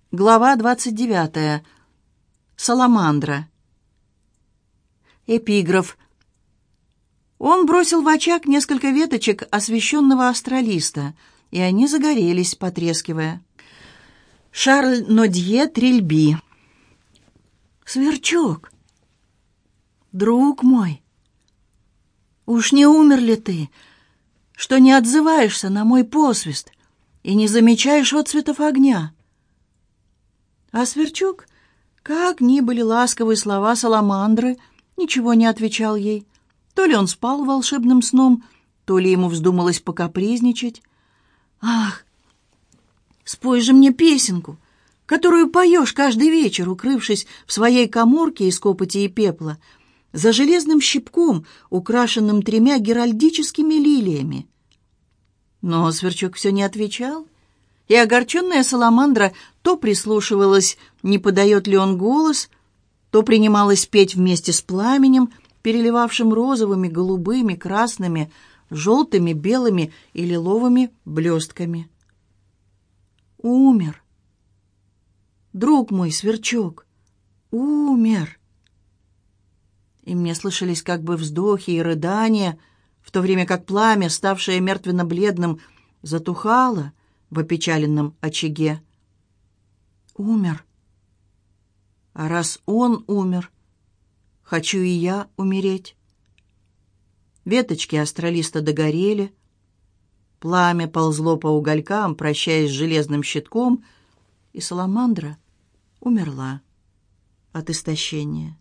Глава 29. Саламандра. Эпиграф. Он бросил в очаг несколько веточек освещенного астролиста, и они загорелись, потрескивая. Шарль Нодье Трильби. Сверчок, друг мой, уж не умер ли ты, что не отзываешься на мой посвист и не замечаешь отцветов огня? А сверчок, как ни были ласковы слова Саламандры, ничего не отвечал ей. То ли он спал волшебным сном, то ли ему вздумалось покапризничать. «Ах, спой же мне песенку, которую поешь каждый вечер, укрывшись в своей каморке из копоти и пепла, за железным щипком, украшенным 3 геральдическими лилиями». Но сверчок все не отвечал, и огорченная Саламандра то прислушивалась, не подает ли он голос, то принималась петь вместе с пламенем, переливавшим розовыми, голубыми, красными, желтыми, белыми и лиловыми блестками. Умер. Друг мой, сверчок, умер. И мне слышались как бы вздохи и рыдания, в то время как пламя, ставшее мертвенно-бледным, затухало в опечаленном очаге. Умер. А раз он умер, хочу и я умереть. Веточки астролиста догорели, пламя ползло по уголькам, прощаясь с железным щитком, и Саламандра умерла от истощения.